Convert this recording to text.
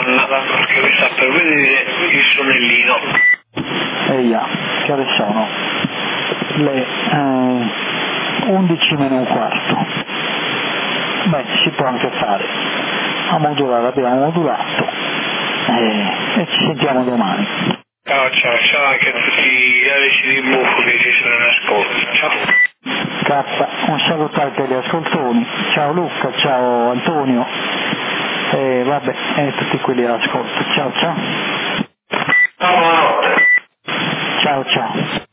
Anna, che mi sta per vedere il sonnellino. Eia, che ore sono? Le 11 meno un quarto. Beh, si può anche fare. A modulare abbiamo modulato e ci sentiamo domani. Ciao, anche a tutti gli amici di Buffo che ci sono in ascolto. Ciao. K, un saluto anche agli ascoltoni. Ciao Luca, ciao Antonio e tutti quelli all'ascolto. Ciao. Buonanotte. Ciao.